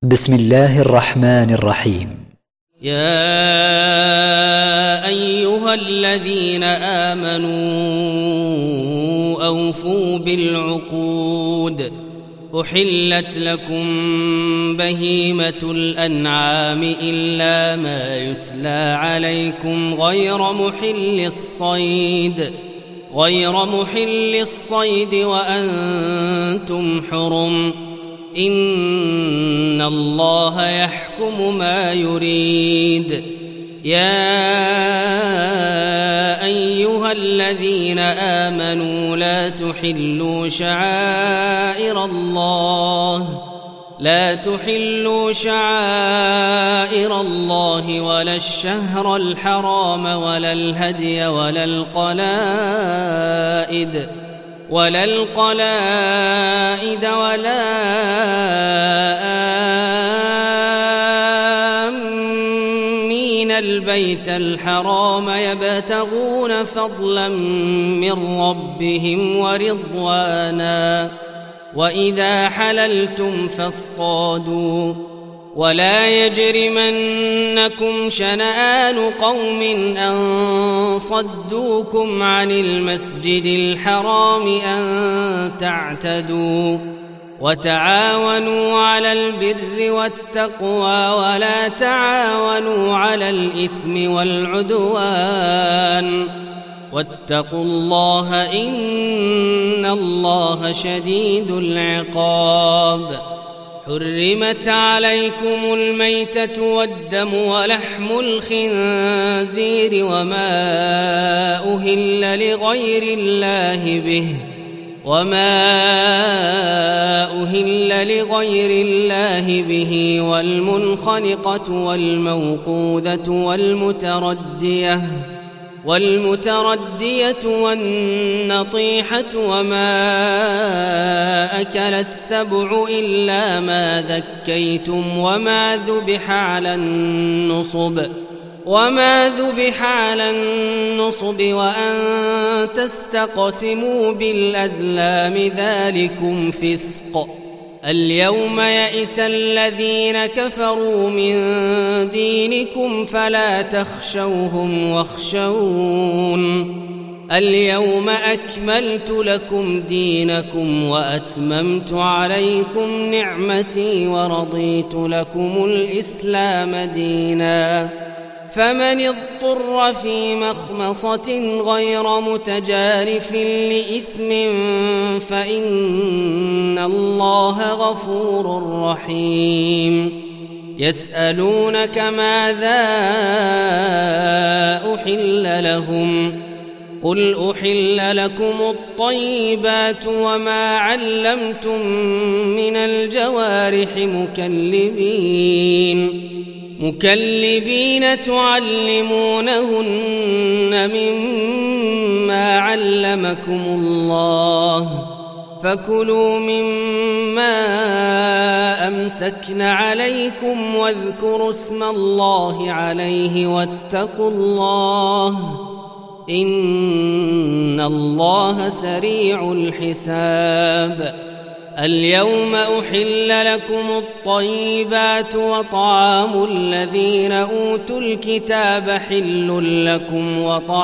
بسم الله الرحمن الرحيم. يا أيها الذين آمنوا أوفوا بالعقود. أحلت لكم بهيمة الأنعام إلا ما يتلى عليكم غير محل الصيد وأنتم حرم. إن الله يحكم ما يريد. يا أيها الذين آمنوا لا تحلوا شعائر الله ولا الشهر الحرام ولا الهدي ولا القلائد ولا آمين البيت الحرام يبتغون فضلا من ربهم ورضوانا. وإذا حللتم فاصطادوا. ولا يجرمنكم شنآن قوم أن صدوكم عن المسجد الحرام أن تعتدوا. وتعاونوا على البر والتقوى ولا تعاونوا على الإثم والعدوان. واتقوا الله إن الله شديد العقاب. حرمت عليكم الميتة والدم ولحم الخنزير وما أهل لغير الله به والمنخنقة والموقوذة والمتردية والنطيحة وما أكل السبع إلا ما ذكيتم وما ذبح على النصب وأن تستقسموا بالأزلام ذلكم فسق. اليوم يئس الذين كفروا من دينكم فلا تخشوهم واخشون. اليوم أكملت لكم دينكم وأتممت عليكم نعمتي ورضيت لكم الإسلام دينا. فمن اضطر في مخمصة غير متجارف لإثم فإن الله غفور رحيم. يسألونك ماذا أحل لهم قل أحل لكم الطيبات وما علمتم من الجوارح مكلبين تعلمونهن مما علمكم الله فكلوا مما أمسكن عليكم واذكروا اسم الله عليه واتقوا الله إن الله سريع الحساب. اليوم أحل لكم الطيبات وطعام الذين أوتوا الكتاب حل لكم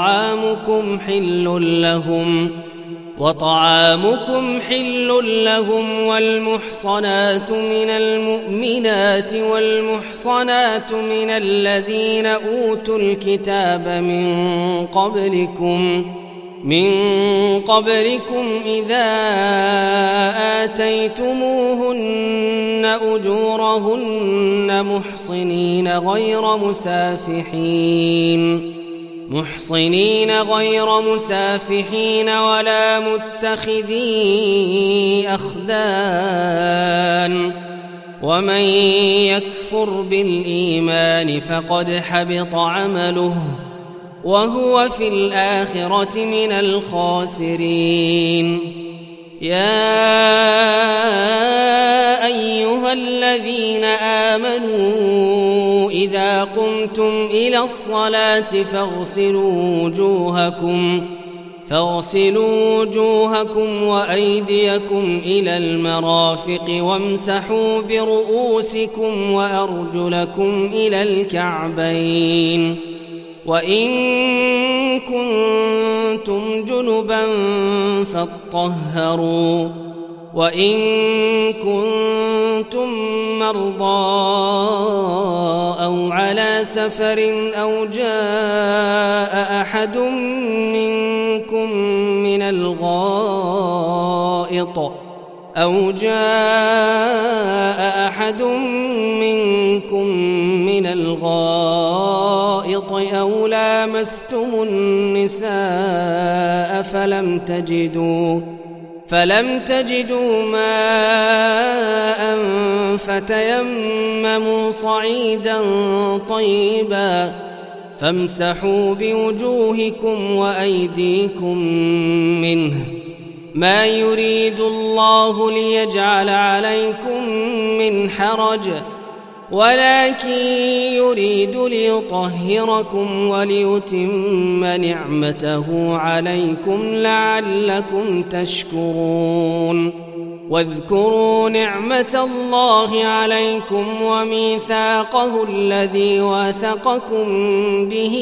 وطعامكم حل لهم والمحصنات من المؤمنات والمحصنات من الذين أوتوا الكتاب من قبلكم إذا آتيتموهن أجورهن محصنين غير مسافحين ولا متخذي أخدان. ومن يكفر بالإيمان فقد حبط عمله وهو في الآخرة من الخاسرين. يا أيها الذين آمنوا إذا قمتم إلى الصلاة فاغسلوا وجوهكم وأيديكم إلى المرافق وامسحوا برؤوسكم وأرجلكم إلى الكعبين وإن كنتم جنبا فاطهروا وإن كنتم مرضى أو على سفر أو جاء أحد منكم من الغائط أو لامستم النساء فلم تجدوا ماء فتيمموا صعيدا طيبا فامسحوا بوجوهكم وأيديكم منه ما يريد الله ليجعل عليكم من حرج ولكن يريد ليطهركم وليتم نعمته عليكم لعلكم تشكرون واذكروا نعمة الله عليكم وميثاقه الذي واثقكم به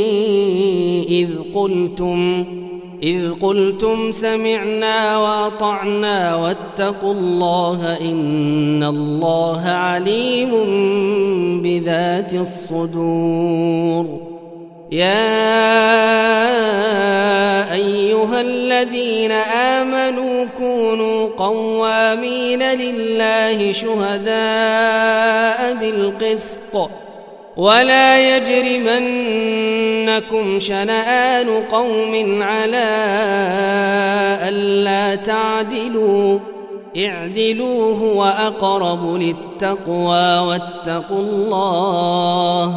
إذ قلتم سمعنا وأطعنا واتقوا الله إن الله عليم بذات الصدور يا أيها الذين آمنوا كونوا قوامين لله شهداء بالقسط ولا يجرمنكم شنآن قوم على ألا تعدلوا اعدلوا هو أقرب للتقوى واتقوا الله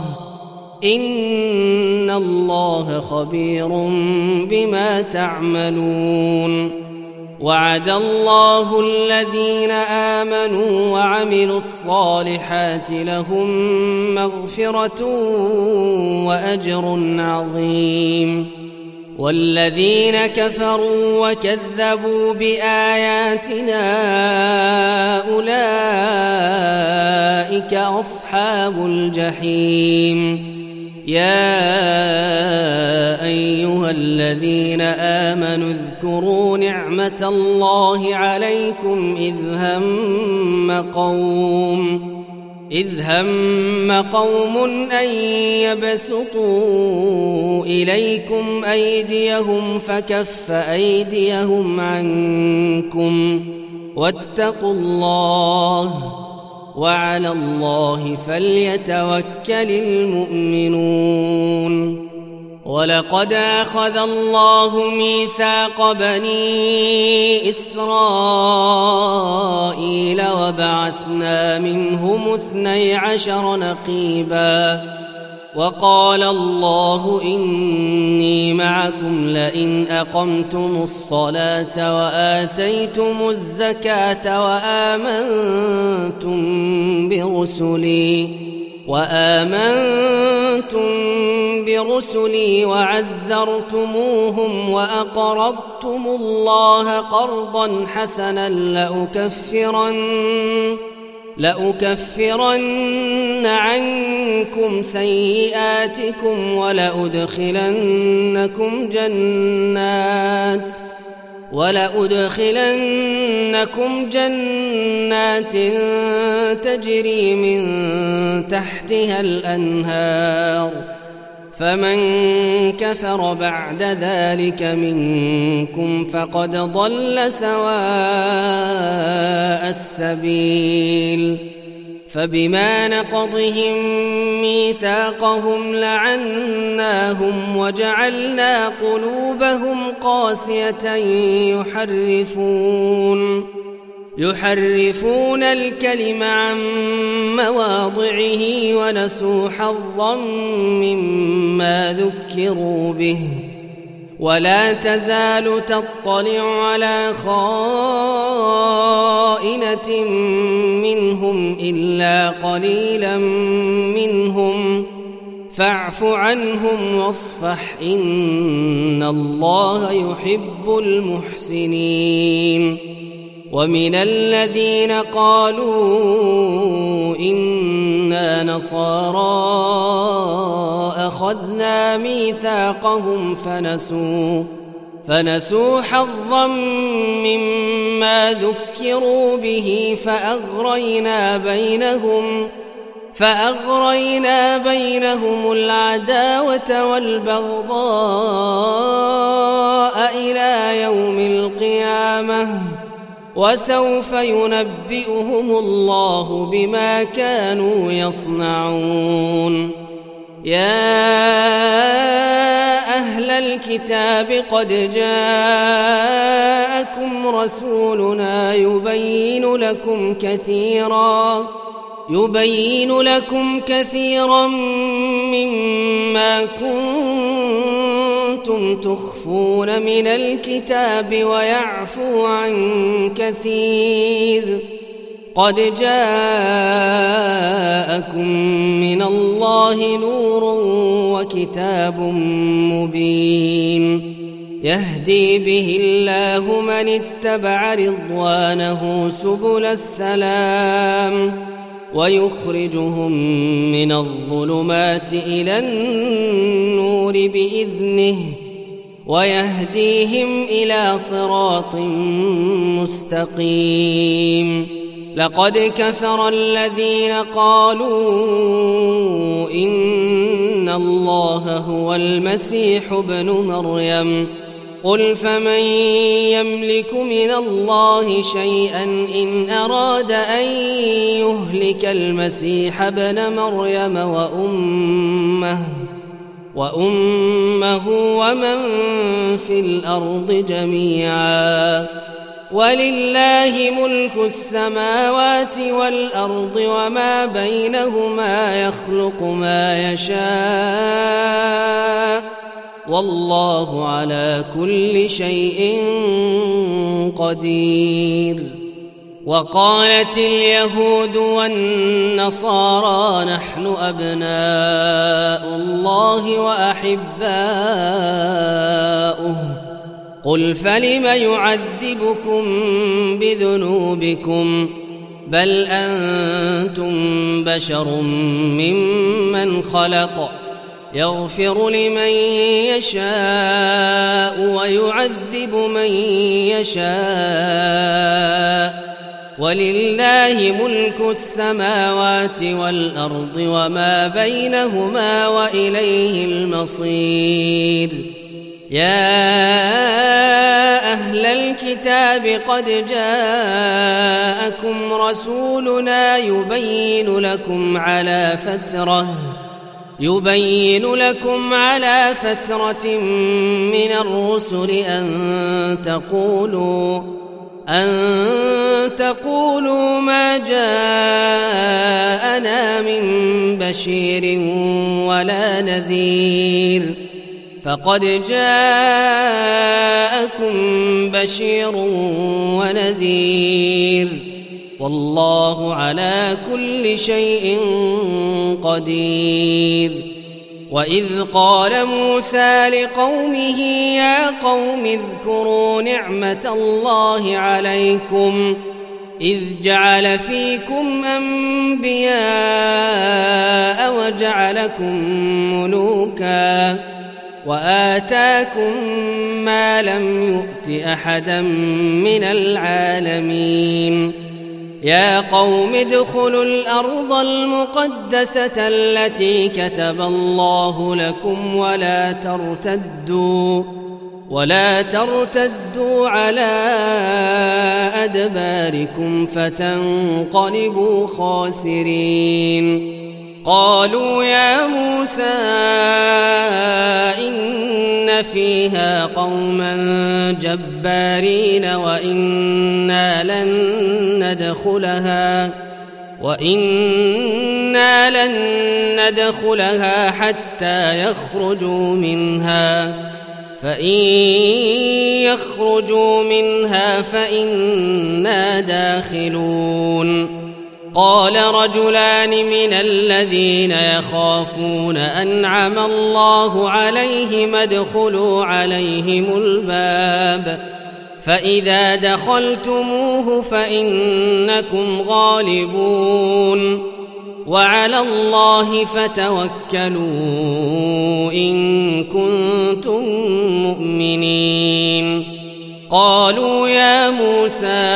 إن الله خبير بما تعملون وعد الله الذين آمنوا وعملوا الصالحات لهم مغفرة وأجر عظيم والذين كفروا وكذبوا بآياتنا أولئك أصحاب الجحيم يا أيها الذين آمنوا اذكروا نعمة الله عليكم إذ هم قوم أن يبسطوا إليكم أيديهم فكف أيديهم عنكم واتقوا الله وعلى الله فليتوكل المؤمنون ولقد أخذ الله ميثاق بني إسرائيل وبعثنا منهم 12 نقيبا وقال الله إني معكم لئن أقمتم الصلاة وآتيتم الزكاة وآمنتم برسلي وعزرتموهم وأقرضتم الله قرضا حسنا لأكفرن عنكم سيئاتكم ولأدخلنكم جنات تجري من تحتها الأنهار فمن كفر بعد ذلك منكم فقد ضل سواء السبيل فبما نقضهم ميثاقهم لعناهم وجعلنا قلوبهم قاسية يحرفون الكلم عن مواضعه ونسوا حظا مما ذكروا به ولا تزال تطلع على خائنة منهم إلا قليلا منهم فاعف عنهم واصفح إن الله يحب المحسنين. ومن الذين قالوا إنا نصارى أخذنا ميثاقهم فنسوا حظا مما ذكروا به فأغرينا بينهم العداوة والبغضاء إلى يوم القيامة وسوف ينبئهم الله بما كانوا يصنعون. يا أهل الكتاب قد جاءكم رسولنا يبين لكم كثيرا مما كنتم تخفون من الكتاب ويعفو عن كثير. قد جاءكم من الله نور وكتاب مبين يهدي به الله من اتبع رضوانه سبل السلام ويخرجهم من الظلمات إلى النور بإذنه ويهديهم إلى صراط مستقيم. لقد كفر الذين قالوا إن الله هو المسيح ابن مريم قل فمن يملك من الله شيئا إن أراد أن يهلك المسيح ابن مريم وأمه ومن في الأرض جميعا ولله ملك السماوات والأرض وما بينهما يخلق ما يشاء والله على كل شيء قدير. وقالت اليهود والنصارى نحن أبناء الله وأحباؤه قل فلم يعذبكم بذنوبكم بل أنتم بشر ممن خلق يغفر لمن يشاء ويعذب من يشاء ولله ملك السماوات والأرض وما بينهما وإليه المصير. يا أهل الكتاب قد جاءكم رسولنا يبين لكم على فترة من الرسل أن تقولوا ما جاءنا من بشير ولا نذير فقد جاءكم بشير ونذير والله على كل شيء قدير. وإذ قال موسى لقومه يا قوم اذكروا نعمة الله عليكم إذ جعل فيكم أنبياء وجعلكم ملوكا وآتاكم ما لم يؤت أحدا من العالمين. يا قوم ادخلوا الأرض المقدسة التي كتب الله لكم ولا ترتدوا على أدباركم فتنقلبوا خاسرين. قالوا يا موسى إن فيها قوما جبارين وإنا لن ندخلها حتى يخرجوا منها فإن يخرجوا منها فإنا داخلون. قال رجلان من الذين يخافون أنعم الله عليهم ادخلوا عليهم الباب فإذا دخلتموه فإنكم غالبون وعلى الله فتوكلوا إن كنتم مؤمنين قالوا يا موسى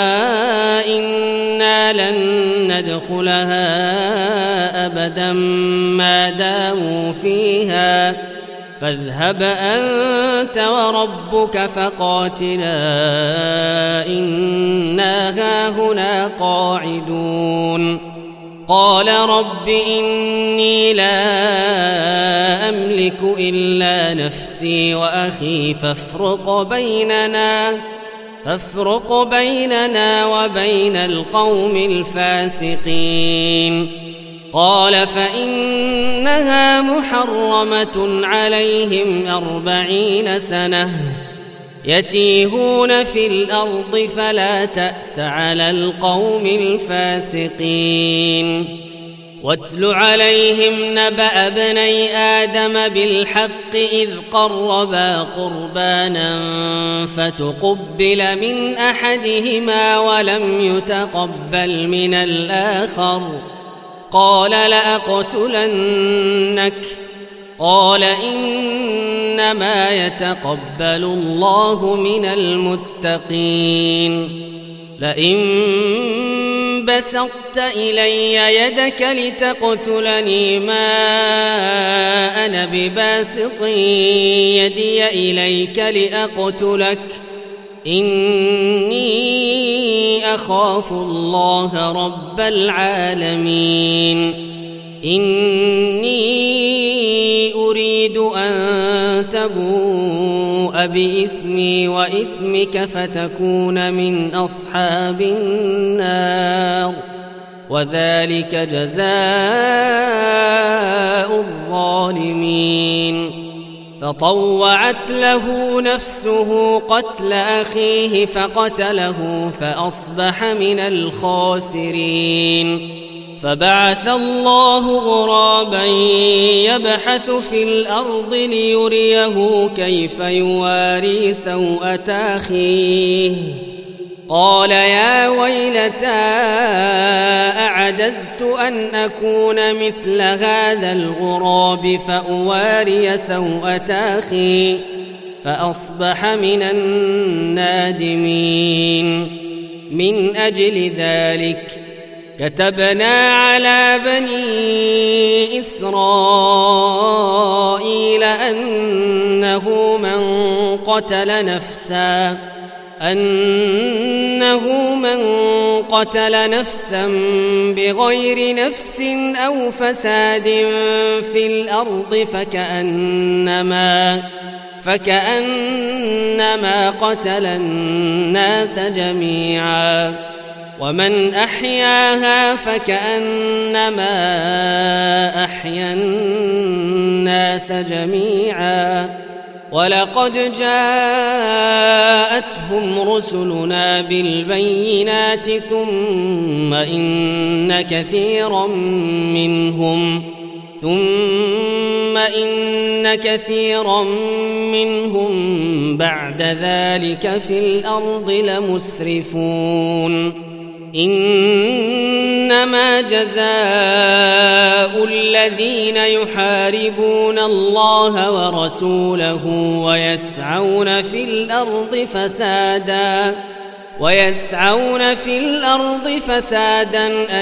إنا لن ندخلها أبدا ما داموا فيها فاذهب أنت وربك فقاتلا إنا هاهنا قاعدون قال رب إني لا أملك إلا نفسي وأخي فافرق بيننا وبين القوم الفاسقين قال فإنها محرمة عليهم 40 سنة يتيهون في الأرض فلا تأس على القوم الفاسقين واتل عليهم نبأ ابني آدم بالحق إذ قربا قربانا فتقبل من أحدهما ولم يتقبل من الآخر قال لأقتلنك قال إنما يتقبل الله من المتقين لئن بسطت إلي يدك لتقتلني ما أنا بباسط يدي إليك لأقتلك إني أخاف الله رب العالمين إني أريد أن تبوء بإثمي وإثمك فتكون من أصحاب النار وذلك جزاء الظالمين فطوعت له نفسه قتل أخيه فقتله فأصبح من الخاسرين فبعث الله غرابا يبحث في الأرض ليريه كيف يواري سوءة أخيه قال يا ويلتى أعجزت أن أكون مثل هذا الغراب فأواري سوءة أخي فأصبح من النادمين من أجل ذلك كتبنا على بني إسرائيل أنه من قتل نفسا بغير نفس أو فساد في الأرض فكأنما قتل الناس جميعا ومن أحياها فكأنما أحيا الناس جميعا ولقد جاءتهم رسلنا بالبينات ثم إن كثيرا منهم بعد ذلك في الأرض لمسرفون إنما جزاء الذين يحاربون الله ورسوله ويسعون في الأرض فسادا أن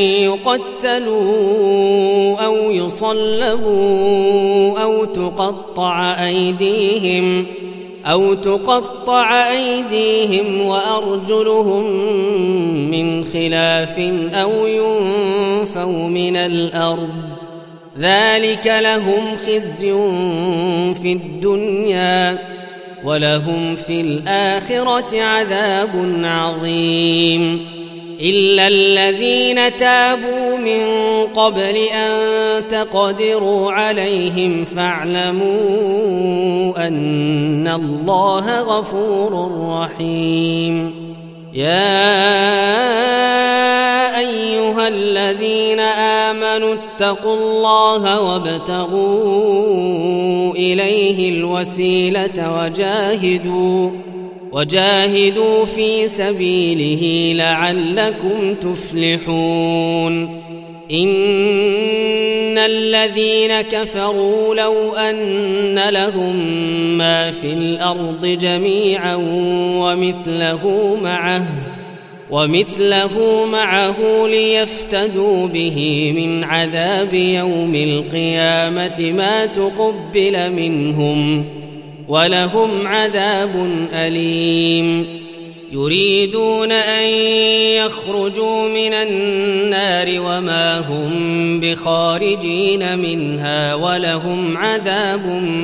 يقتلوا أو يصلبوا أو تقطع أيديهم وأرجلهم من خلاف أو ينفوا من الأرض ذلك لهم خزي في الدنيا ولهم في الآخرة عذاب عظيم إلا الذين تابوا من قبل أن تقدروا عليهم فاعلموا أن الله غفور رحيم يا أيها الذين آمنوا اتقوا الله وابتغوا إليه الوسيلة وجاهدوا في سبيله لعلكم تفلحون إن الذين كفروا لو أن لهم ما في الأرض جميعا ومثله معه ليفتدوا به من عذاب يوم القيامة ما تقبل منهم ولهم عذاب أليم يريدون أن يخرجوا من النار وما هم بخارجين منها ولهم عذاب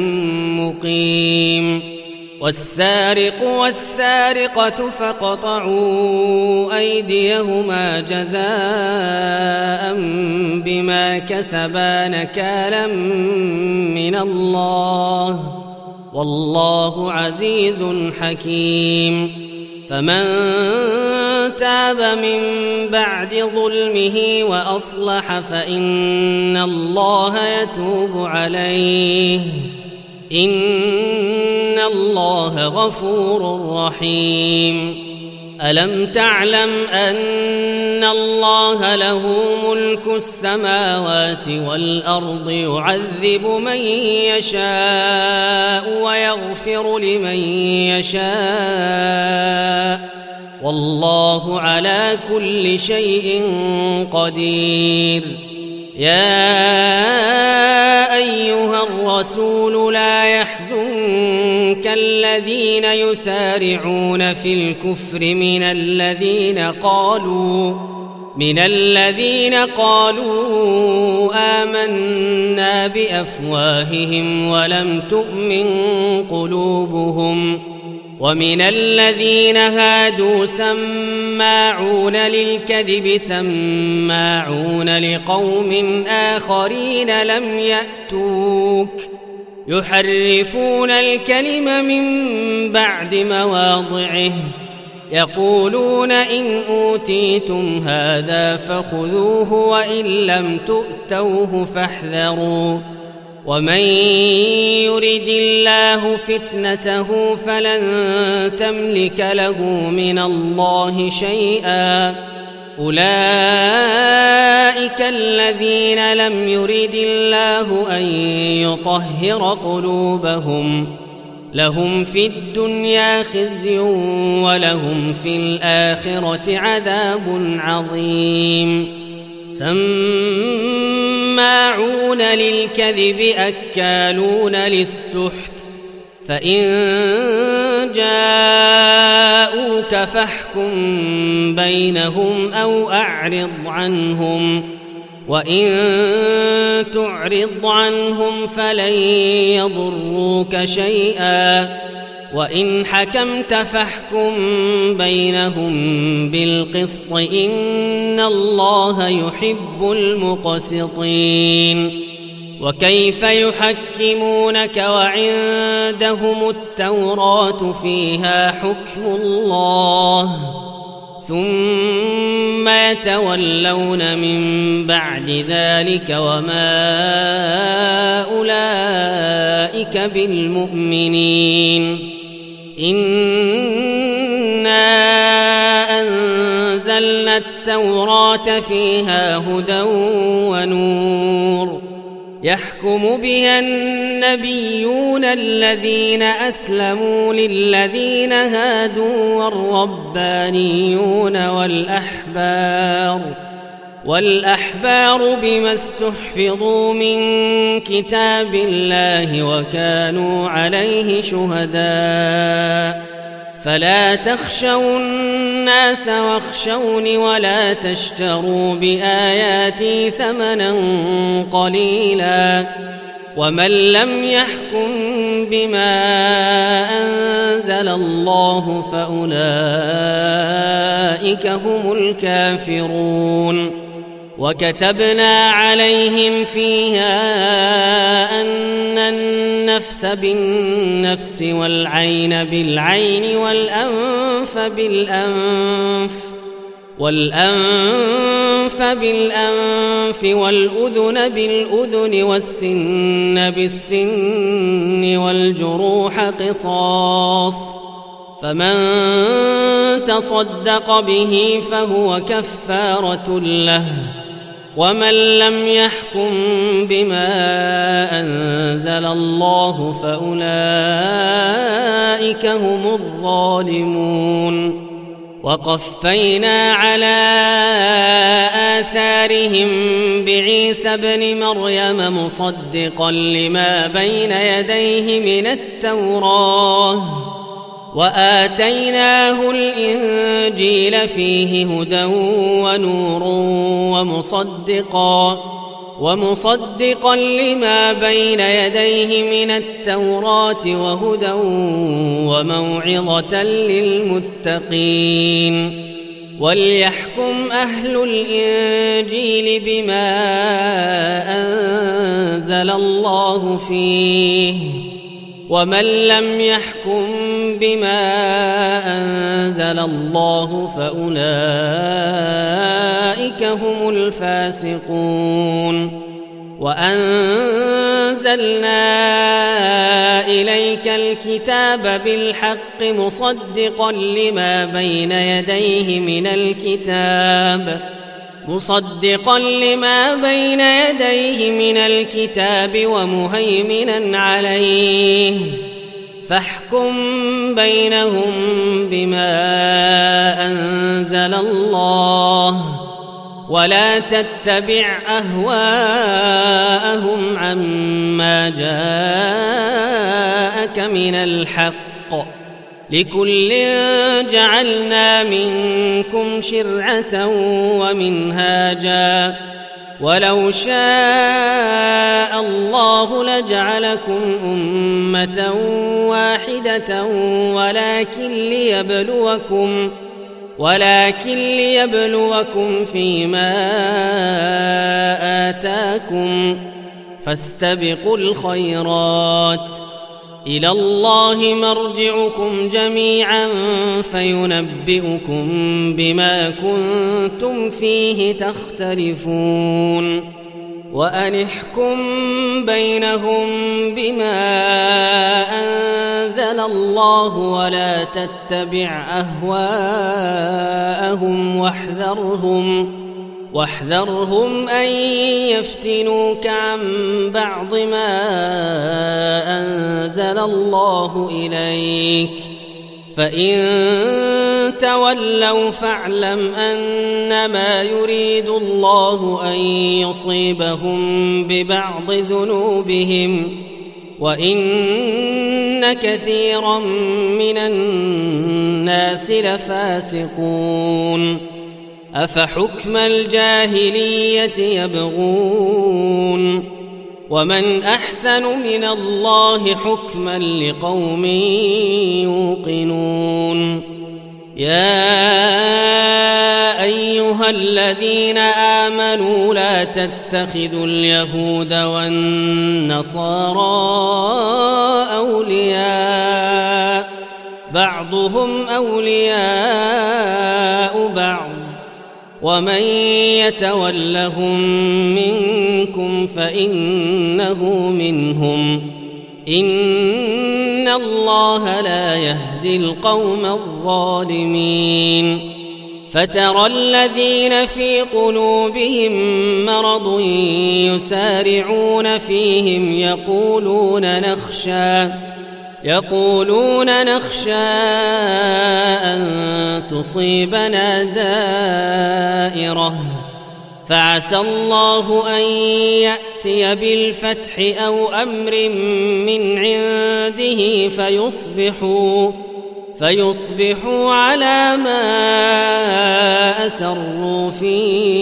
مقيم والسارق والسارقة فاقطعوا أيديهما جزاء بما كسبا نكالا من الله والله عزيز حكيم فمن تاب من بعد ظلمه وأصلح فإن الله يتوب عليه إن الله غفور رحيم ألم تعلم أن الله له ملك السماوات والأرض يعذب من يشاء ويغفر لمن يشاء والله على كل شيء قدير يا أيها الرسول لا يحزنك الذين يسارعون في الكفر من الذين قالوا آمنا بأفواههم ولم تؤمن قلوبهم ومن الذين هادوا سماعون للكذب سماعون لقوم آخرين لم يأتوك يحرفون الكلم من بعد مواضعه يقولون إن أوتيتم هذا فخذوه وإن لم تؤتوه فاحذروا ومن يرد الله فتنته فلن تملك له من الله شيئا أولئك الذين لم يرد الله أن يطهر قلوبهم لهم في الدنيا خزي ولهم في الآخرة عذاب عظيم سماعون للكذب أكالون للسحت فإن جاءوك فاحكم بينهم أو أعرض عنهم وإن تعرض عنهم فلن يضروك شيئا وإن حكمت فاحكم بينهم بالقسط إن الله يحب المقسطين وكيف يحكمونك وعندهم التوراة فيها حكم الله ثم يتولون من بعد ذلك وما أولئك بالمؤمنين إنا أنزلنا التوراة فيها هدى ونور يحكم بها النبيون الذين أسلموا للذين هادوا والربانيون والأحبار بما استحفظوا من كتاب الله وكانوا عليه شهداء فلا تخشوا الناس واخشوني ولا تشتروا بآياتي ثمنا قليلا ومن لم يحكم بما أنزل الله فأولئك هم الكافرون وكتبنا عليهم فيها أن النفس بالنفس والعين بالعين والأنف بالأنف والأذن بالأذن والسن بالسن والجروح قصاص، فمن تصدق به فهو كفارة له، ومن لم يحكم بما أنزل الله فأولئك هم الظالمون. وقفينا على آثارهم بعيسى ابن مريم مصدقا لما بين يديه من التوراة، وآتيناه الإنجيل فيه هدى ونور ومصدقا لما بين يديه من التوراة وهدى وموعظة للمتقين. وليحكم أهل الإنجيل بما أنزل الله فيه، ومن لم يحكم بما أنزل الله فأولئك هم الفاسقون. وأنزلنا إليك الكتاب بالحق مصدقا لما بين يديه من الكتاب ومهيمنا عليه، فاحكم بينهم بما أنزل الله، ولا تتبع أهواءهم عما جاءك من الحق، لكل جعلنا منكم شرعة ومنهاجا، ولو شاء الله لجعلكم أمة واحدة ولكن ليبلوكم فيما آتاكم، فاستبقوا الخيرات، إلى الله مرجعكم جميعا فينبئكم بما كنتم فيه تختلفون. وأن احكم بينهم بما أنزل الله ولا تتبع أهواءهم واحذرهم أن يفتنوك عن بعض ما أنزل الله إليك، فإن تولوا فاعلم أنما يريد الله أن يصيبهم ببعض ذنوبهم، وإن كثيرا من الناس لفاسقون. أفحكم الجاهلية يبغون، ومن أحسن من الله حكما لقوم يوقنون. يا أيها الذين آمنوا لا تتخذوا اليهود والنصارى أولياء، بعضهم أولياء بعض، ومن يتولهم منكم فإنه منهم، إن الله لا يهدي القوم الظالمين. فترى الذين في قلوبهم مرض يسارعون فيهم يقولون نخشى أن تصيبنا دائرة، فعسى الله أن يأتي بالفتح أو أمر من عنده فيصبحوا على ما أسروا في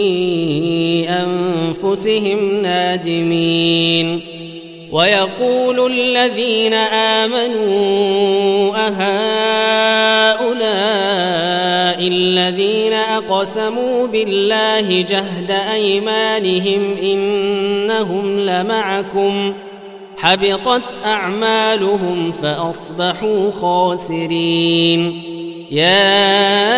أنفسهم نادمين. ويقول الذين آمنوا أهؤلاء الذين أقسموا بالله جهد أيمانهم إنهم لمعكم حبطت أعمالهم فأصبحوا خاسرين. يا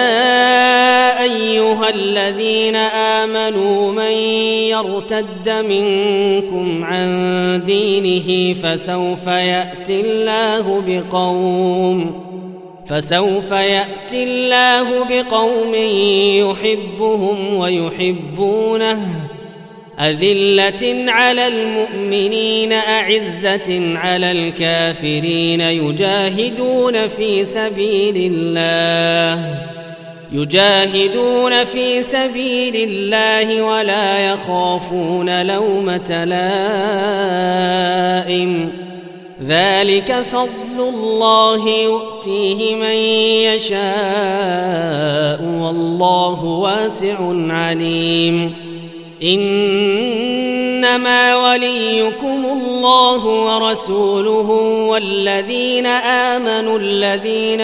أيها الذين آمنوا من يرتد منكم عن دينه فسوف يأتي الله بقوم يحبهم ويحبونه أذلة على المؤمنين أعزة على الكافرين يجاهدون في سبيل الله ولا يخافون لومة لائم ذلك فضل الله يؤتيه من يشاء والله واسع عليم. إنما وليكم الله ورسوله والذين آمنوا الذين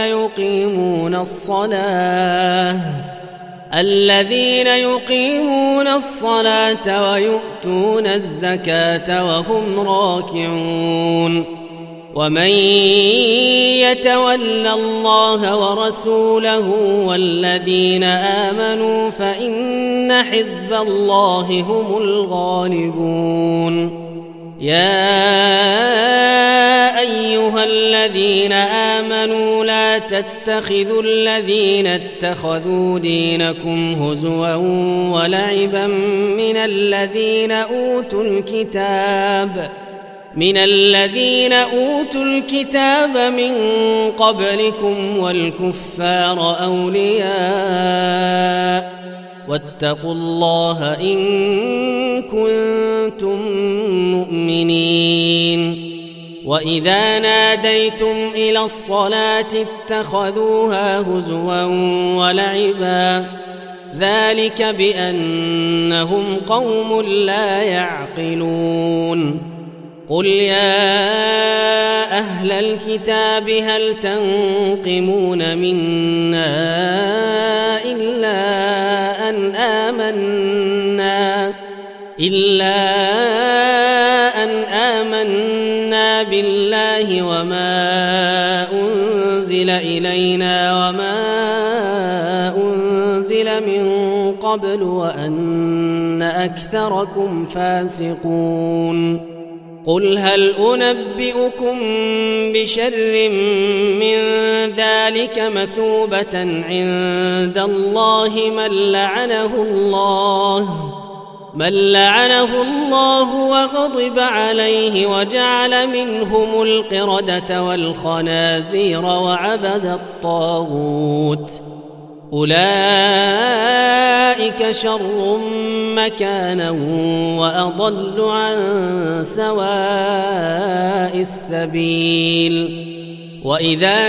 يقيمون الصلاة ويؤتون الزكاة وهم راكعون. ومن يتول الله ورسوله والذين آمنوا فإن حزب الله هم الغالبون. يا أيها الذين آمنوا لا تتخذوا الذين اتخذوا دينكم هزوا ولعبا من الذين أوتوا الكتاب من قبلكم والكفار أولياء واتقوا الله إن كنتم مؤمنين. وإذا ناديتم إلى الصلاة اتخذوها هزوا ولعبا ذلك بأنهم قوم لا يعقلون. قل يا أهل الكتاب هل تنقمون منا إلا أن آمنا بالله وما أنزل إلينا وما أنزل من قبل وأن أكثركم فاسقون. قل هل أنبئكم بشر من ذلك مثوبة عند الله من لعنه الله وغضب عليه وجعل منهم القردة والخنازير وعبد الطاغوت أولئك شر مكانا وأضل عن سواء السبيل. وإذا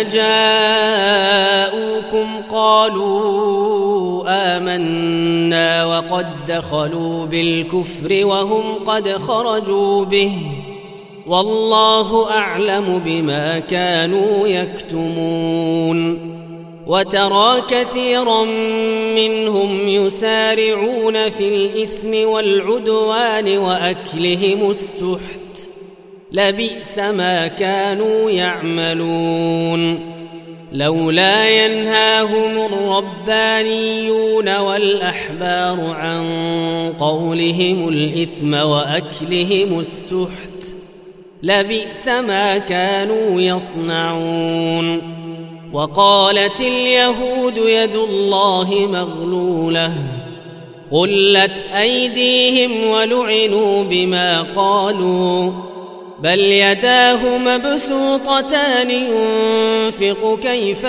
جاءوكم قالوا آمنا وقد دخلوا بالكفر وهم قد خرجوا به والله أعلم بما كانوا يكتمون. وترى كثيرا منهم يسارعون في الإثم والعدوان وأكلهم السحت لبئس ما كانوا يعملون. لولا ينهاهم الربانيون والأحبار عن قولهم الإثم وأكلهم السحت لبئس ما كانوا يصنعون. وقالت اليهود يد الله مغلولة غلت أيديهم ولعنوا بما قالوا بل يداه مبسوطتان ينفق كيف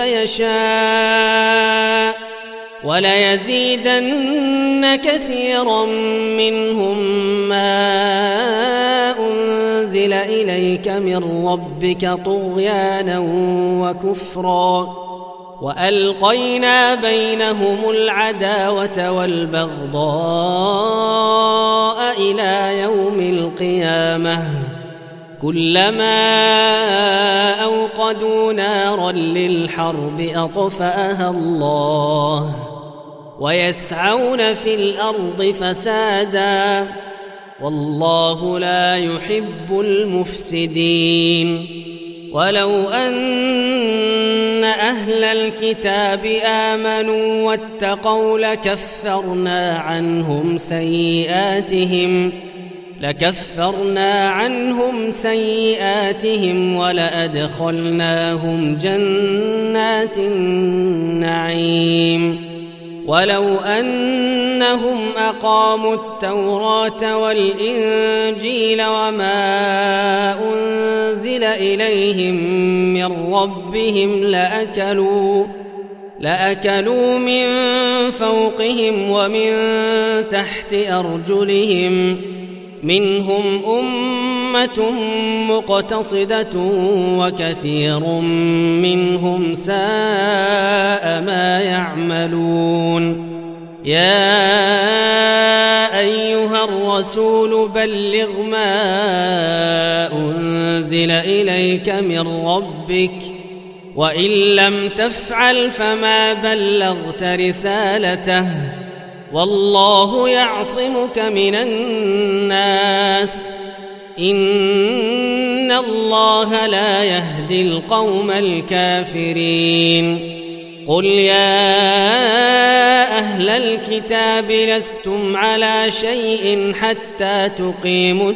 يشاء وليزيدن كثيرا منهم ما أنزل إليك من ربك طغيانا وكفرا وألقينا بينهم العداوة والبغضاء إلى يوم القيامة كلما أوقدوا نارا للحرب أطفأها الله ويسعون في الأرض فسادا والله لا يحب المفسدين. ولو أن أهل الكتاب آمنوا واتقوا لكفرنا عنهم سيئاتهم ولأدخلناهم جنات النعيم. ولو أنهم أقاموا التوراة والإنجيل وما أنزل إليهم من ربهم لأكلوا من فوقهم ومن تحت أرجلهم منهم أمة مقتصدة وكثير منهم ساء ما يعملون. يا أيها الرسول بلغ ما أنزل إليك من ربك وإن لم تفعل فما بلغت رسالته والله يعصمك من الناس إن الله لا يهدي القوم الكافرين. قل يا أهل الكتاب لستم على شيء حتى تقيموا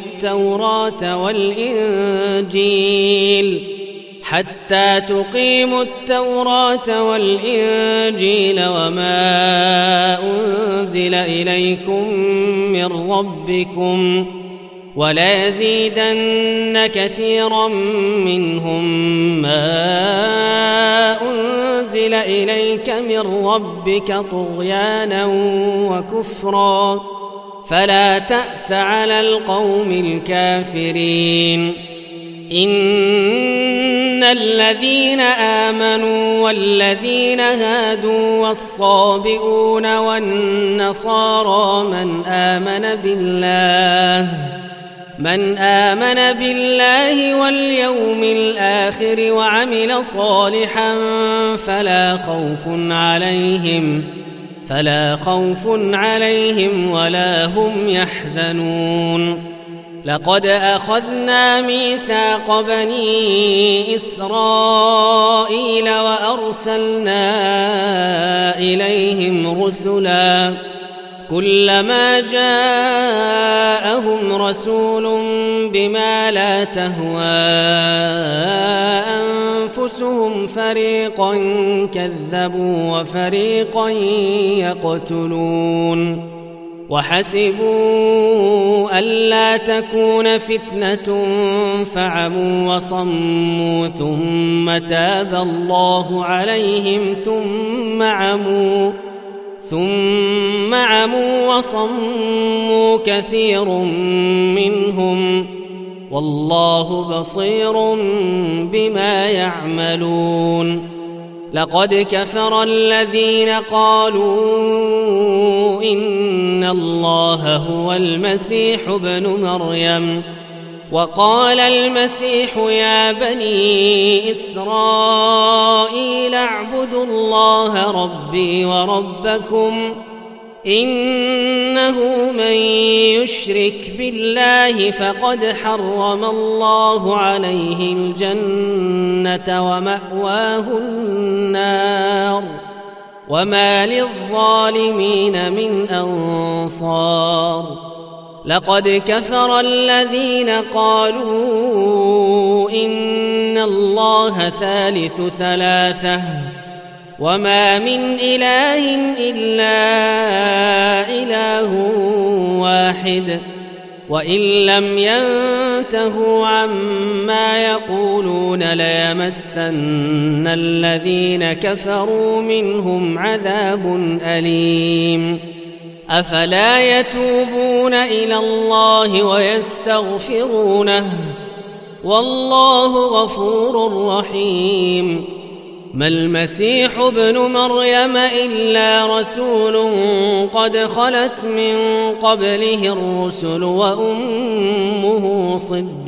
التوراة والإنجيل وما أنزل إليكم من ربكم وليزيدن كثيرا منهم ما أنزل إليك من ربك طغيانا وكفرا فلا تأس على القوم الكافرين. إن الذين آمنوا والذين هادوا والصابئون والنصارى من آمن بالله واليوم الآخر وعمل صالحا فلا خوف عليهم ولا هم يحزنون. لقد أخذنا ميثاق بني إسرائيل وأرسلنا إليهم رسلا كلما جاءهم رسول بما لا تهوى أنفسهم فريقا كذبوا وفريقا يقتلون. وحسبوا ألا تكون فتنة فعموا وصموا ثم تاب الله عليهم ثم عموا وصموا كثير منهم والله بصير بما يعملون. لقد كفر الذين قالوا إن الله هو المسيح ابن مريم وقال المسيح يا بني إسرائيل اعبدوا الله ربي وربكم إنه من يشرك بالله فقد حرم الله عليه الجنة ومأواه النار وما للظالمين من أنصار. لقد كفر الذين قالوا إن الله ثالث ثلاثة وما من إله إلا إله واحد وإن لم ينتهوا عما يقولون ليمسن الذين كفروا منهم عذاب أليم. أفلا يتوبون إلى الله ويستغفرونه والله غفور رحيم. ما المسيح ابن مريم إلا رسول قد خلت من قبله الرسل وأمه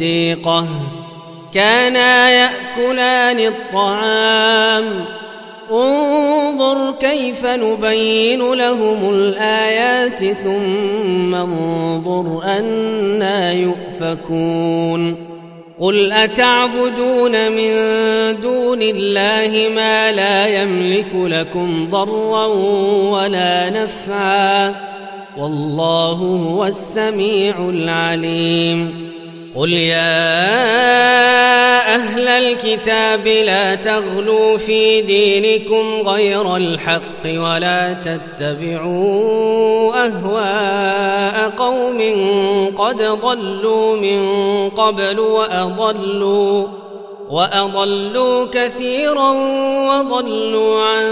صديقة كانا يأكلان الطعام انظر كيف نبين لهم الآيات ثم انظر أنى يؤفكون قل أتعبدون من دون الله ما لا يملك لكم ضرا ولا نفعا والله هو السميع العليم قل يا أهل الكتاب لا تغلوا في دينكم غير الحق ولا تتبعوا أهواء قوم قد ضلوا من قبل وأضلوا كثيرا وضلوا عن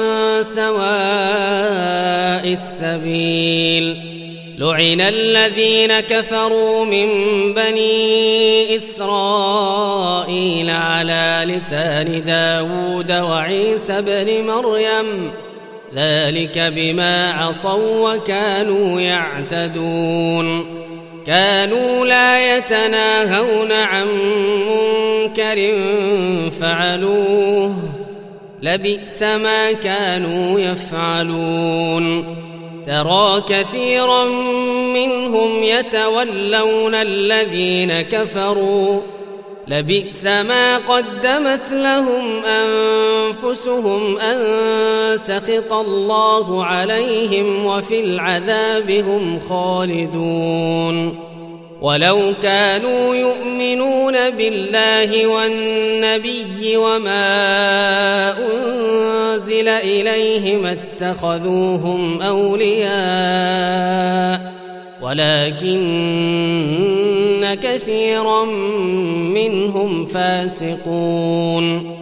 سواء السبيل لعن الذين كفروا من بني إسرائيل على لسان داود وعيسى بن مريم ذلك بما عصوا وكانوا يعتدون كانوا لا يتناهون عن منكر فعلوه لبئس ما كانوا يفعلون ترى كثيرا منهم يتولون الذين كفروا لبئس ما قدمت لهم أنفسهم أن سخط الله عليهم وفي العذاب هم خالدون ولو كانوا يؤمنون بالله والنبي وما أنزل إليه ما اتخذوهم أولياء ولكن كثيرا منهم فاسقون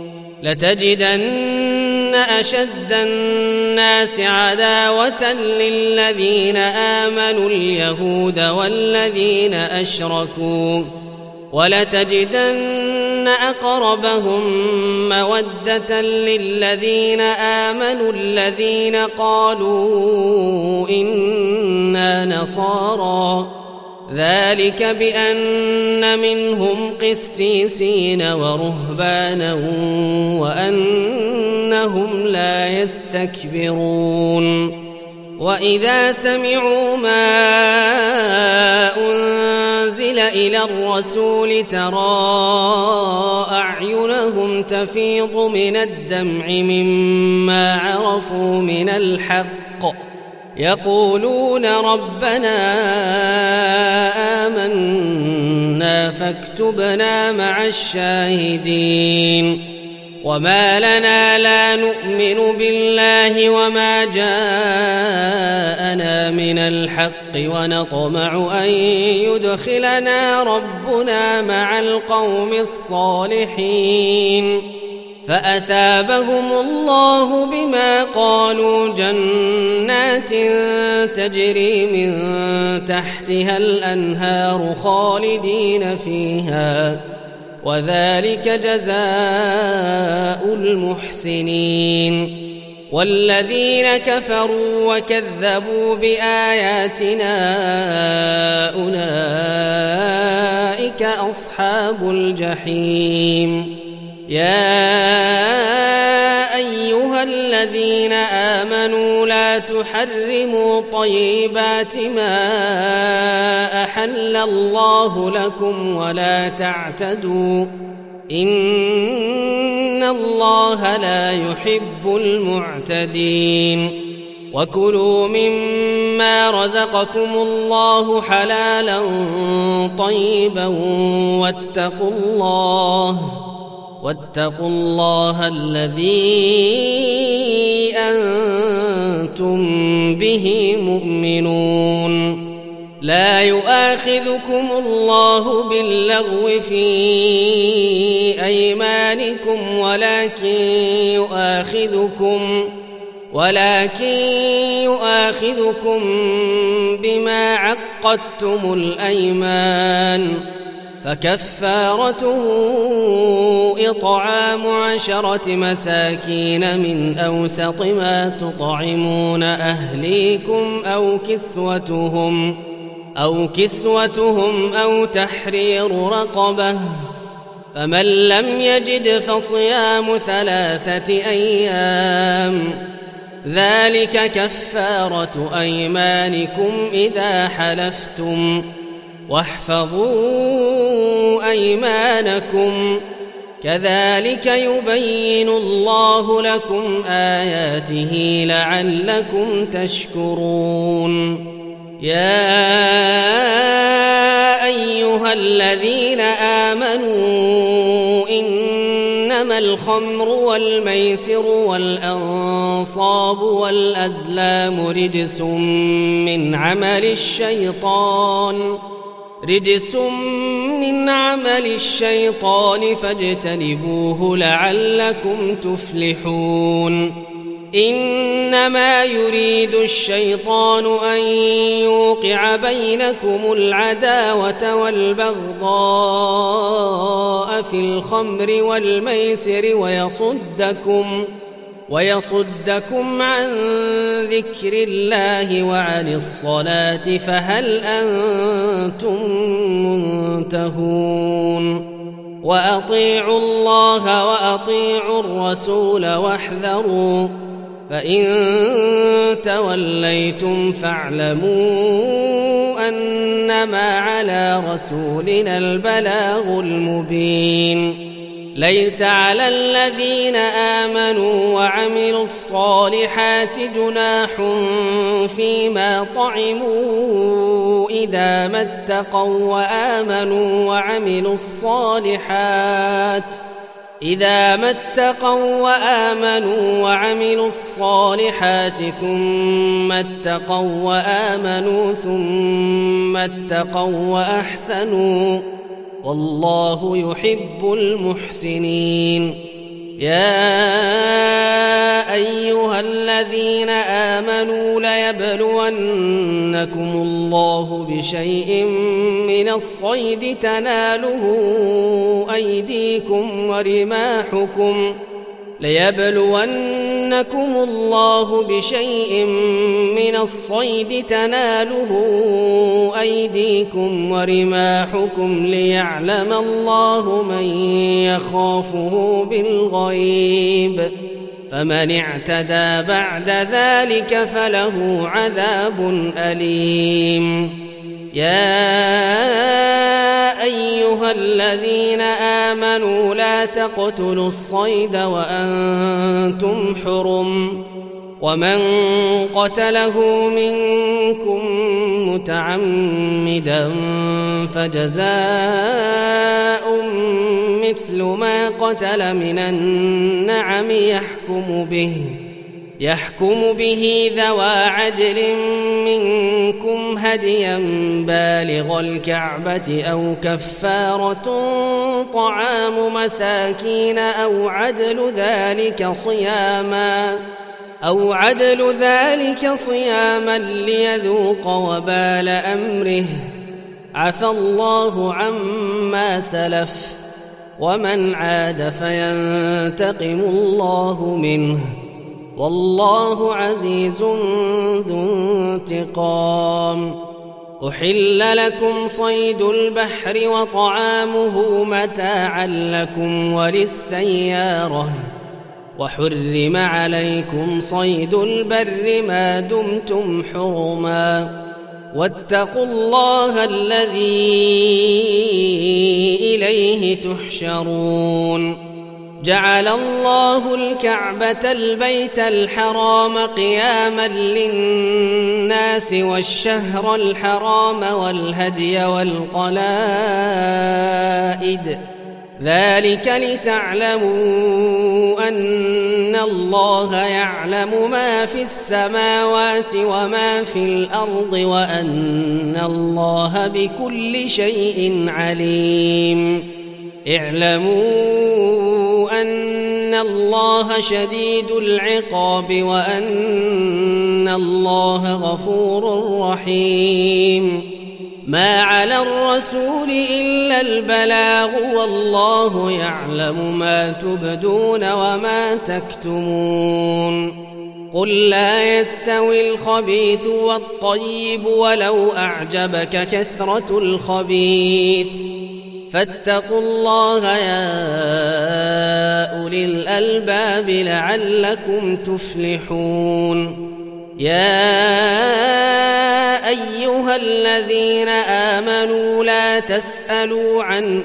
لتجدن أشد الناس عداوة للذين آمنوا اليهود والذين أشركوا ولتجدن أقربهم مودة للذين آمنوا الذين قالوا إنا نصارى ذلك بأن منهم قسيسين ورهبانا وأنهم لا يستكبرون وإذا سمعوا ما أنزل إلى الرسول ترى أعينهم تفيض من الدمع مما عرفوا من الحق يقولون ربنا آمنا فاكتبنا مع الشاهدين وما لنا لا نؤمن بالله وما جاءنا من الحق ونطمع أن يدخلنا ربنا مع القوم الصالحين فأثابهم الله بما قالوا جنات تجري من تحتها الأنهار خالدين فيها وذلك جزاء المحسنين والذين كفروا وكذبوا بآياتنا أولئك أصحاب الجحيم يا أيها الذين آمنوا لا تحرموا طيبات ما أحل الله لكم ولا تعتدوا إن الله لا يحب المعتدين وكلوا مما رزقكم الله حلالا طيبا واتقوا الله الذي أنتم به مؤمنون لا يؤاخذكم الله باللغو في أيمانكم ولكن يؤاخذكم بما عقدتم الأيمان فكفارته إطعام 10 مساكين من أوسط ما تطعمون أهليكم أو كسوتهم أو تحرير رقبة فمن لم يجد فصيام 3 أيام ذلك كفارة أيمانكم إذا حلفتم واحفظوا أيمانكم كذلك يبين الله لكم آياته لعلكم تشكرون يا أيها الذين آمنوا إنما الخمر والميسر والأنصاب والأزلام رجس من عمل الشيطان فاجتنبوه لعلكم تفلحون إنما يريد الشيطان أن يوقع بينكم العداوة والبغضاء في الخمر والميسر ويصدكم عن ذكر الله وعن الصلاة فهل أنتم منتهون وأطيعوا الله وأطيعوا الرسول واحذروا فإن توليتم فاعلموا أنما على رسولنا البلاغ المبين ليس على الذين آمنوا وعملوا الصالحات جناح فيما طعموا إذا ما اتقوا وآمنوا وعملوا الصالحات ثم اتقوا وآمنوا ثم اتقوا وأحسنوا والله يحب المحسنين يا أيها الذين آمنوا ليبلونكم الله بشيء من الصيد تناله أيديكم ورماحكم ليعلم الله من يخافه بالغيب فمن اعتدى بعد ذلك فله عذاب أليم يا أيها الذين آمنوا لا تقتلوا الصيد وأنتم حرم ومن قتله منكم متعمدا فجزاء مثل ما قتل من النعم يحكم به ذوى عدل منكم هديا بالغ الكعبة أو كفارة طعام مساكين أو عدل ذلك صياما ليذوق وبال أمره عفى الله عما سلف ومن عاد فينتقم الله منه والله عزيز ذو انتقام أحل لكم صيد البحر وطعامه متاعا لكم وللسيارة وحرم عليكم صيد البر ما دمتم حرما واتقوا الله الذي إليه تحشرون جعل الله الكعبة البيت الحرام قياما للناس والشهر الحرام والهدي والقلائد ذلك لتعلموا أن الله يعلم ما في السماوات وما في الأرض وأن الله بكل شيء عليم اعلموا أن الله شديد العقاب وأن الله غفور رحيم ما على الرسول إلا البلاغ والله يعلم ما تبدون وما تكتمون قل لا يستوي الخبيث والطيب ولو أعجبك كثرة الخبيث فاتقوا الله يا أولي الألباب لعلكم تفلحون. يا أيها الذين آمنوا لا تسألوا عن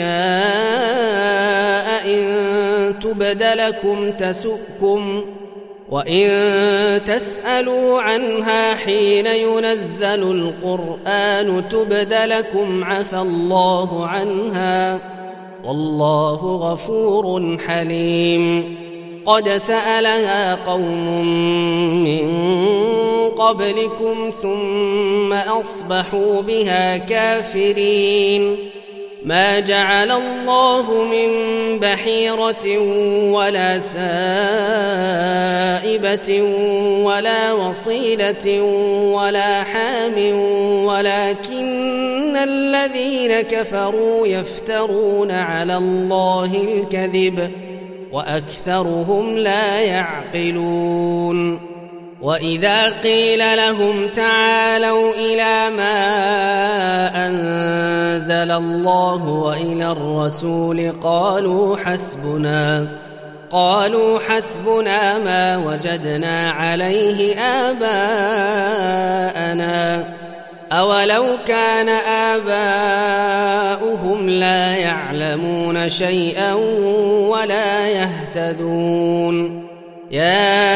أشياء إن تبد لكم تسؤكم، وإن تسألوا عنها حين ينزل القرآن تبد لكم عفى الله عنها والله غفور حليم. قد سألها قوم من قبلكم ثم أصبحوا بها كافرين. ما جعل الله من بحيرة ولا سائبة ولا وصيلة ولا حام ولكن الذين كفروا يفترون على الله الكذب وأكثرهم لا يعقلون. وإذا قيل لهم تعالوا إلى ما أنزل الله وإلى الرسول قالوا حسبنا ما وجدنا عليه آباءنا أولو كان آباؤهم لا يعلمون شيئا ولا يهتدون. يا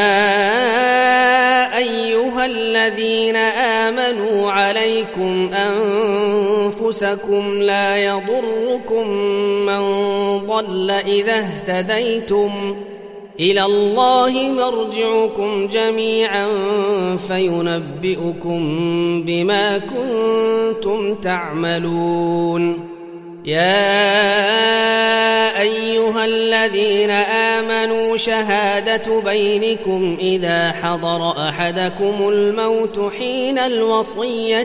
أيها الذين آمنوا عليكم أنفسكم لا يضركم من ضل إذا اهتديتم إلى الله مرجعكم جميعا فينبئكم بما كنتم تعملون. يا أيها الذين آمنوا شهادة بينكم إذا حضر أحدكم الموت حين الوصية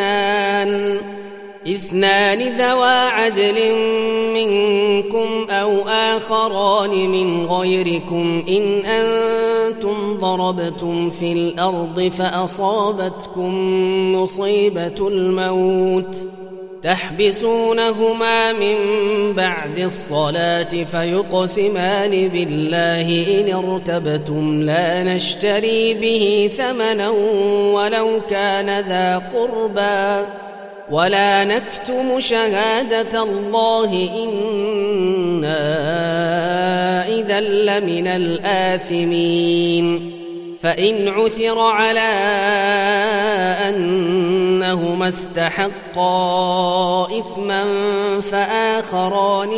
اثنان ذوى عدل منكم أو آخران من غيركم إن أنتم ضربتم في الأرض فأصابتكم مصيبة الموت تحبسونهما من بعد الصلاة فيقسمان بالله إن ارتبتم لا نشتري به ثمنا ولو كان ذا قربى ولا نكتم شهادة الله إنا إذا لمن الآثمين. فإن عثر على أنهما استحقا إثما فآخران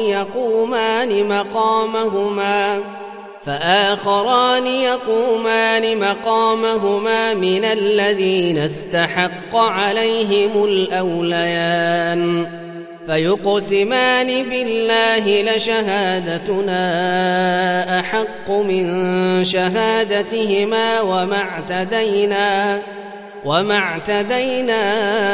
يقومان مقامهما من الذين استحق عليهم الأوليان فيقسمان بالله لشهادتنا أحق من شهادتهما وما اعتدينا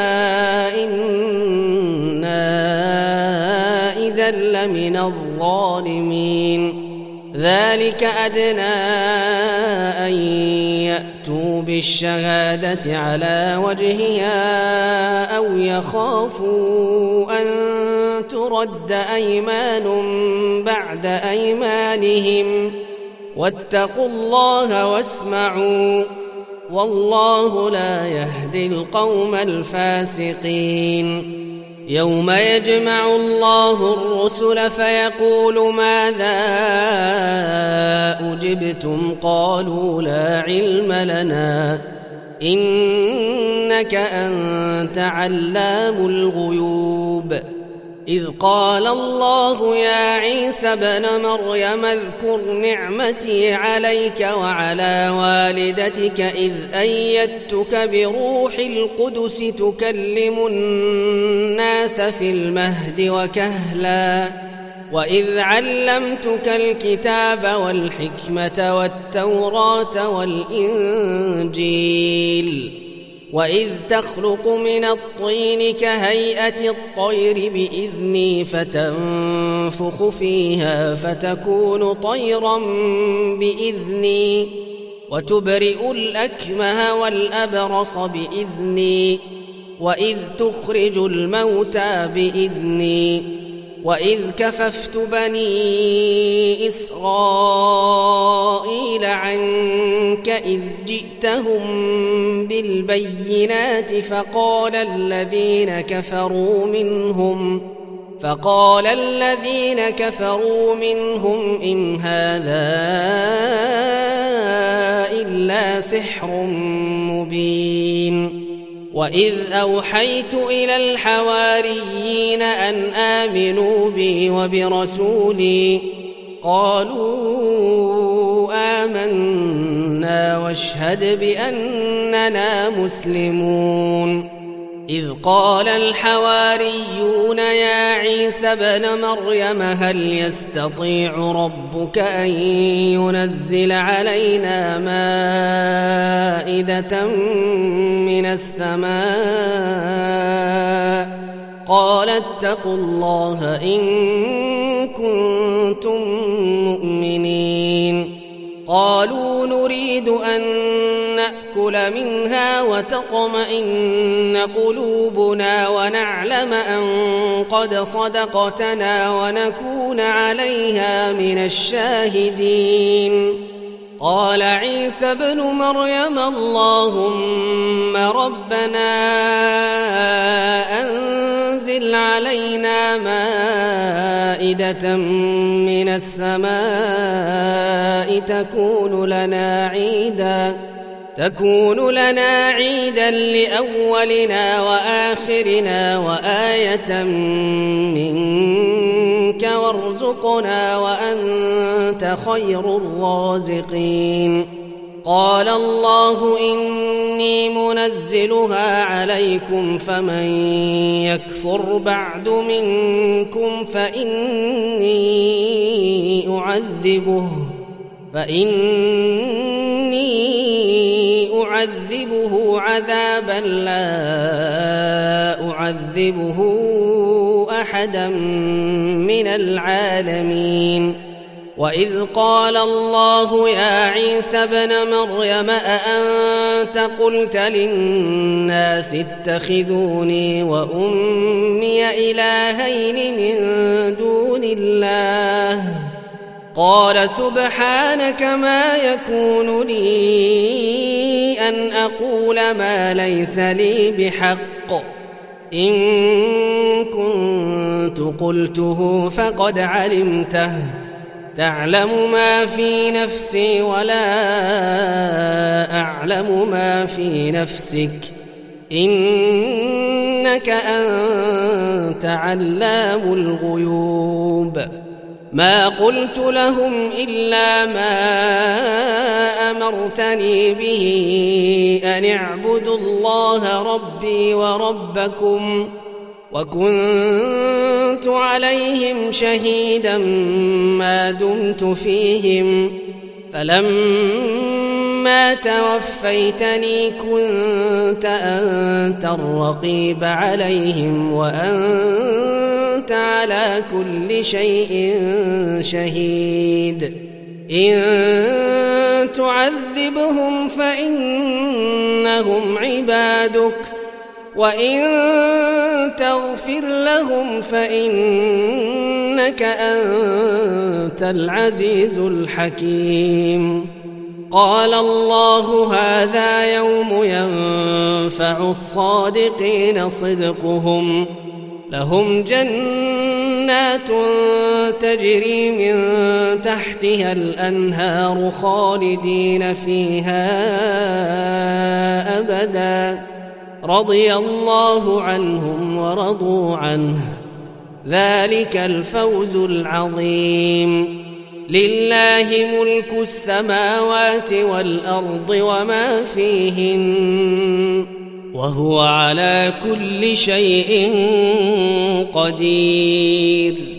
إنا إذا لمن الظالمين. ذلك أدنى أن يأتوا بالشهادة على وجهها أو يخافوا أن ترد أيمان بعد أيمانهم واتقوا الله واسمعوا والله لا يهدي القوم الفاسقين. يوم يجمع الله الرسل فيقول ماذا أجبتم قالوا لا علم لنا إنك أنت علام الغيوب. إذ قال الله يا عيسى ابن مريم اذكر نعمتي عليك وعلى والدتك إذ أيدتك بروح القدس تكلم الناس في المهد وكهلا وإذ علمتك الكتاب والحكمة والتوراة والإنجيل وإذ تخلق من الطين كهيئة الطير بإذني فتنفخ فيها فتكون طيرا بإذني وتبرئ الأكمه والأبرص بإذني وإذ تخرج الموتى بإذني وإذ كففت بني إسرائيل عنك إذ جئتهم بالبينات فقال الذين كفروا منهم إن هذا إلا سحر مبين وإذ أوحيت إلى الحواريين أن آمنوا بي وبرسولي قالوا آمنا واشهد بأننا مسلمون إذ قال الحواريون يا عيسى ابن مريم هل يستطيع ربك أن ينزل علينا مائدة من السماء قال اتقوا الله إن كنتم مؤمنين قالوا نريد أن نأكل منها وتطمئن قلوبنا ونعلم أن قد صدقتنا ونكون عليها من الشاهدين قال عيسى ابن مريم اللهم ربنا أنزل علينا مائدة من السماء تكون لنا عيدا لأولنا وآخرنا وآية منك وارزقنا وأنت خير الرازقين قال الله إني منزلها عليكم فمن يكفر بعد منكم فإني أعذبه عذابا لا أعذبه أحدا من العالمين وإذ قال الله يا عيسى ابن مريم أأنت قلت للناس اتخذوني وأمي إلهين من دون الله قال سبحانك ما يكون لي أن أقول ما ليس لي بحق إن كنت قلته فقد علمته تعلم ما في نفسي ولا أعلم ما في نفسك إنك أنت علام الغيوب ما قلت لهم إلا ما أمرتني به أن اعبدوا الله ربي وربكم وكنت عليهم شهيدا ما دمت فيهم فلما توفيتني كنت أنت الرقيب عليهم وأنت على كل شيء شهيد إن تعذبهم فإنهم عبادك وإن تغفر لهم فإنك أنت العزيز الحكيم قال الله هذا يوم ينفع الصادقين صدقهم لهم جنات تجري من تحتها الأنهار خالدين فيها أبدا رضي الله عنهم ورضوا عنه ذلك الفوز العظيم لله ملك السماوات والأرض وما فيهن وهو على كل شيء قدير